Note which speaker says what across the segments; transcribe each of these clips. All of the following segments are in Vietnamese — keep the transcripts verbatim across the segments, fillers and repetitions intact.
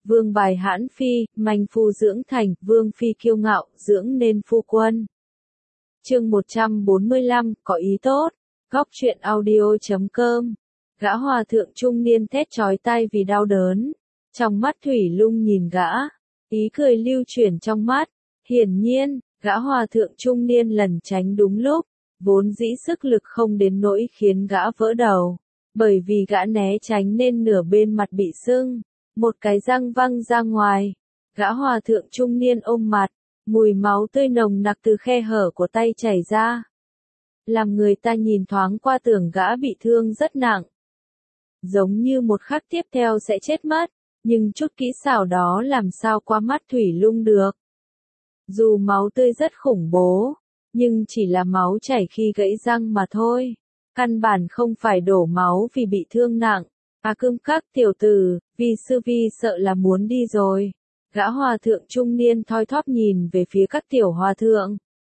Speaker 1: vương bài hãn phi, manh phu dưỡng thành, vương phi kiêu ngạo, dưỡng nên phu quân. Chương một trăm bốn mươi lăm, có ý tốt. Góc truyện audio chấm com. Gã hòa thượng trung niên thét chói tai vì đau đớn. Trong mắt Thủy Lung nhìn gã, ý cười lưu chuyển trong mắt. Hiển nhiên, gã hòa thượng trung niên lẩn tránh đúng lúc, vốn dĩ sức lực không đến nỗi khiến gã vỡ đầu. Bởi vì gã né tránh nên nửa bên mặt bị sưng, một cái răng văng ra ngoài. Gã hòa thượng trung niên ôm mặt, mùi máu tươi nồng nặc từ khe hở của tay chảy ra. Làm người ta nhìn thoáng qua tưởng gã bị thương rất nặng. Giống như một khắc tiếp theo sẽ chết mất, nhưng chút kỹ xảo đó làm sao qua mắt Thủy Lung được. Dù máu tươi rất khủng bố, nhưng chỉ là máu chảy khi gãy răng mà thôi. Căn bản không phải đổ máu vì bị thương nặng. À cơm các tiểu tử, vì sư vi sợ là muốn đi rồi. Gã hòa thượng trung niên thoi thóp nhìn về phía các tiểu hòa thượng.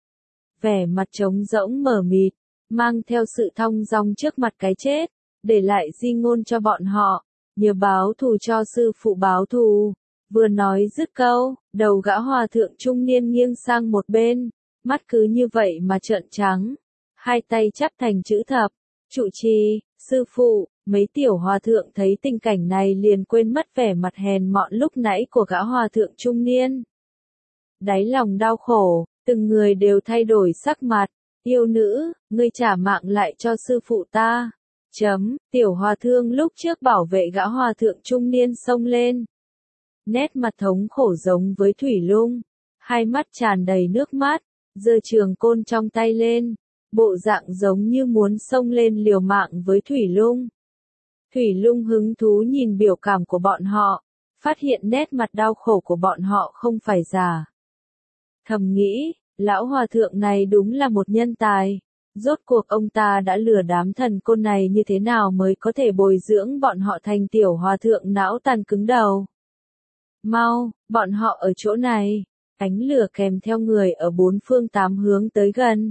Speaker 1: Vẻ mặt trống rỗng mờ mịt, mang theo sự thong dong trước mặt cái chết, để lại di ngôn cho bọn họ, nhờ báo thù cho sư phụ báo thù. Vừa nói dứt câu, đầu gã hòa thượng trung niên nghiêng sang một bên, mắt cứ như vậy mà trợn trắng. Hai tay chắp thành chữ thập, trụ trì, sư phụ, mấy tiểu hòa thượng thấy tình cảnh này liền quên mất vẻ mặt hèn mọn lúc nãy của gã hòa thượng trung niên. Đáy lòng đau khổ, từng người đều thay đổi sắc mặt, yêu nữ, ngươi trả mạng lại cho sư phụ ta. Chấm, tiểu hòa thượng lúc trước bảo vệ gã hòa thượng trung niên xông lên. Nét mặt thống khổ giống với Thủy Lung, hai mắt tràn đầy nước mắt, giơ trường côn trong tay lên. Bộ dạng giống như muốn xông lên liều mạng với Thủy Lung. Thủy Lung hứng thú nhìn biểu cảm của bọn họ, phát hiện nét mặt đau khổ của bọn họ không phải giả. Thầm nghĩ, lão hòa thượng này đúng là một nhân tài. Rốt cuộc ông ta đã lừa đám thần côn này như thế nào mới có thể bồi dưỡng bọn họ thành tiểu hòa thượng não tàn cứng đầu. Mau, bọn họ ở chỗ này. Ánh lửa kèm theo người ở bốn phương tám hướng tới gần.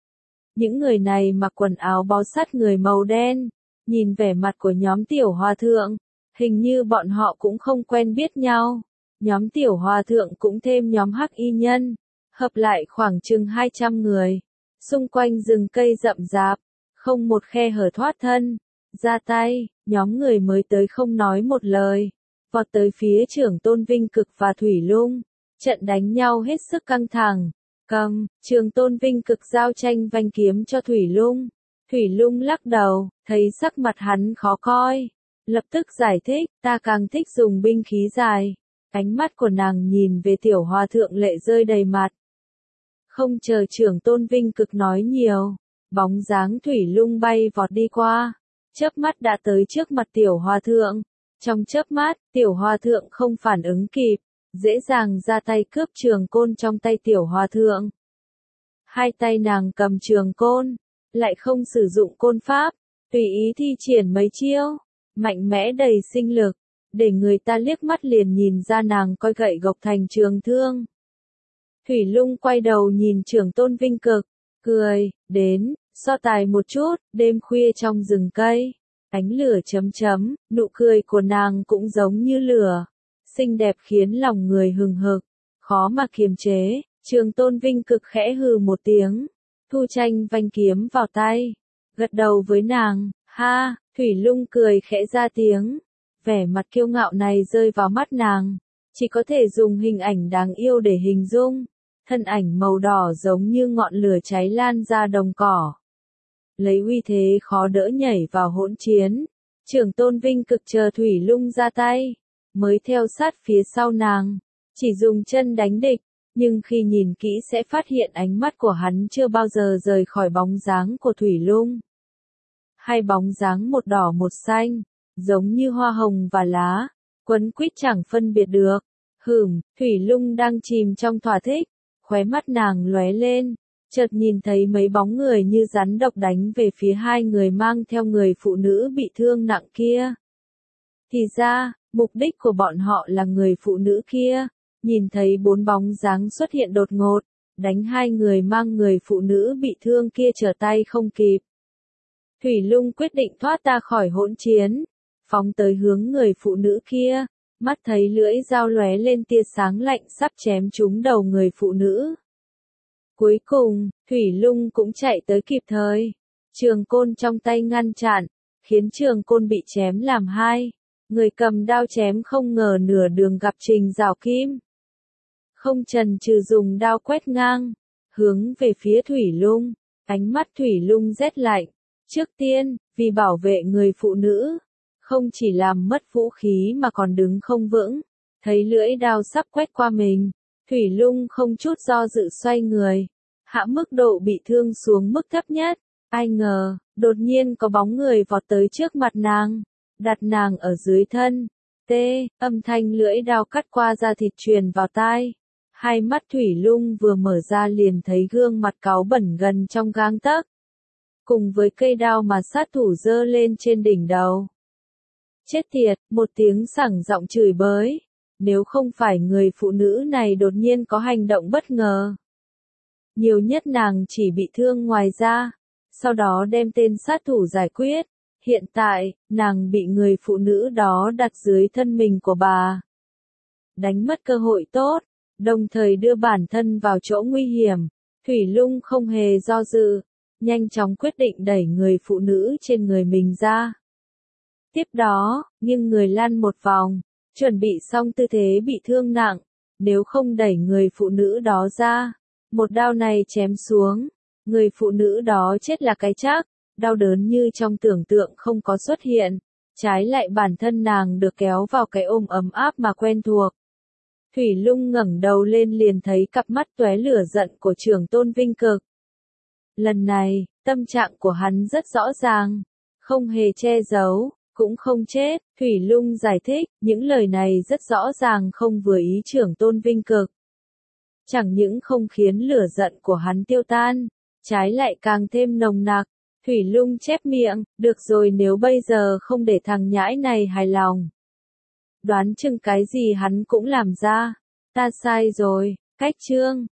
Speaker 1: Những người này mặc quần áo bó sát người màu đen, nhìn vẻ mặt của nhóm tiểu hòa thượng, hình như bọn họ cũng không quen biết nhau. Nhóm tiểu hòa thượng cũng thêm nhóm hắc y nhân, hợp lại khoảng chừng hai trăm người. Xung quanh rừng cây rậm rạp, không một khe hở thoát thân. Ra tay, nhóm người mới tới không nói một lời, vọt tới phía trưởng Tôn Vinh Cực và Thủy Lung. Trận đánh nhau hết sức căng thẳng. Cầm, Trường Tôn Vinh Cực giao tranh vanh kiếm cho Thủy Lung. Thủy Lung lắc đầu, thấy sắc mặt hắn khó coi. Lập tức giải thích, ta càng thích dùng binh khí dài. Ánh mắt của nàng nhìn về tiểu hòa thượng lệ rơi đầy mặt. Không chờ trưởng Tôn Vinh Cực nói nhiều, bóng dáng Thủy Lung bay vọt đi qua. Chớp mắt đã tới trước mặt tiểu hòa thượng. Trong chớp mắt, tiểu hòa thượng không phản ứng kịp. Dễ dàng ra tay cướp trường côn trong tay tiểu hòa thượng. Hai tay nàng cầm trường côn, lại không sử dụng côn pháp, tùy ý thi triển mấy chiêu, mạnh mẽ đầy sinh lực, để người ta liếc mắt liền nhìn ra nàng coi gậy gộc thành trường thương. Thủy Lung quay đầu nhìn trưởng Tôn Vinh Cực, cười, đến, so tài một chút, đêm khuya trong rừng cây, ánh lửa chấm chấm, nụ cười của nàng cũng giống như lửa. Xinh đẹp khiến lòng người hừng hực, khó mà kiềm chế. Trường Tôn Vinh Cực khẽ hừ một tiếng, thu tranh vanh kiếm vào tay, gật đầu với nàng. Ha, Thủy Lung cười khẽ ra tiếng, vẻ mặt kiêu ngạo này rơi vào mắt nàng, chỉ có thể dùng hình ảnh đáng yêu để hình dung. Thân ảnh màu đỏ giống như ngọn lửa cháy lan ra đồng cỏ, lấy uy thế khó đỡ nhảy vào hỗn chiến. Trưởng Tôn Vinh Cực chờ Thủy Lung ra tay, mới theo sát phía sau nàng, chỉ dùng chân đánh địch, nhưng khi nhìn kỹ sẽ phát hiện ánh mắt của hắn chưa bao giờ rời khỏi bóng dáng của Thủy Lung. Hai bóng dáng một đỏ một xanh, giống như hoa hồng và lá, quấn quýt chẳng phân biệt được. Hửm, Thủy Lung đang chìm trong thỏa thích, khóe mắt nàng lóe lên, chợt nhìn thấy mấy bóng người như rắn độc đánh về phía hai người mang theo người phụ nữ bị thương nặng kia. Thì ra, mục đích của bọn họ là người phụ nữ kia. Nhìn thấy bốn bóng dáng xuất hiện đột ngột, đánh hai người mang người phụ nữ bị thương kia trở tay không kịp. Thủy Lung quyết định thoát ra khỏi hỗn chiến, phóng tới hướng người phụ nữ kia, mắt thấy lưỡi dao lóe lên tia sáng lạnh sắp chém trúng đầu người phụ nữ. Cuối cùng, Thủy Lung cũng chạy tới kịp thời. Trường côn trong tay ngăn chặn, khiến trường côn bị chém làm hai. Người cầm đao chém không ngờ nửa đường gặp Trình Giảo Kim. Không chần chừ dùng đao quét ngang, hướng về phía Thủy Lung. Ánh mắt Thủy Lung rét lạnh. Trước tiên, vì bảo vệ người phụ nữ, không chỉ làm mất vũ khí mà còn đứng không vững. Thấy lưỡi đao sắp quét qua mình, Thủy Lung không chút do dự xoay người, hạ mức độ bị thương xuống mức thấp nhất. Ai ngờ, đột nhiên có bóng người vọt tới trước mặt nàng, đặt nàng ở dưới thân. Tê, âm thanh lưỡi đao cắt qua da thịt truyền vào tai. Hai mắt Thủy Lung vừa mở ra liền thấy gương mặt cáu bẩn gần trong gang tấc, cùng với cây đao mà sát thủ giơ lên trên đỉnh đầu. Chết tiệt, một tiếng sảng giọng chửi bới. Nếu không phải người phụ nữ này đột nhiên có hành động bất ngờ, nhiều nhất nàng chỉ bị thương ngoài da, sau đó đem tên sát thủ giải quyết. Hiện tại, nàng bị người phụ nữ đó đặt dưới thân mình của bà. Đánh mất cơ hội tốt, đồng thời đưa bản thân vào chỗ nguy hiểm. Thủy Lung không hề do dự, nhanh chóng quyết định đẩy người phụ nữ trên người mình ra. Tiếp đó, nghiêng người lăn một vòng, chuẩn bị xong tư thế bị thương nặng. Nếu không đẩy người phụ nữ đó ra, một đao này chém xuống, người phụ nữ đó chết là cái chắc. Đau đớn như trong tưởng tượng không có xuất hiện, trái lại bản thân nàng được kéo vào cái ôm ấm áp mà quen thuộc. Thủy Lung ngẩng đầu lên liền thấy cặp mắt tóe lửa giận của trưởng tôn Vinh Cực. Lần này, tâm trạng của hắn rất rõ ràng, không hề che giấu, cũng không chết. Thủy Lung giải thích, những lời này rất rõ ràng không vừa ý trưởng tôn Vinh Cực. Chẳng những không khiến lửa giận của hắn tiêu tan, trái lại càng thêm nồng nặc. Thủy Lung chép miệng, được rồi, nếu bây giờ không để thằng nhãi này hài lòng, đoán chừng cái gì hắn cũng làm ra. Ta sai rồi. Cách chương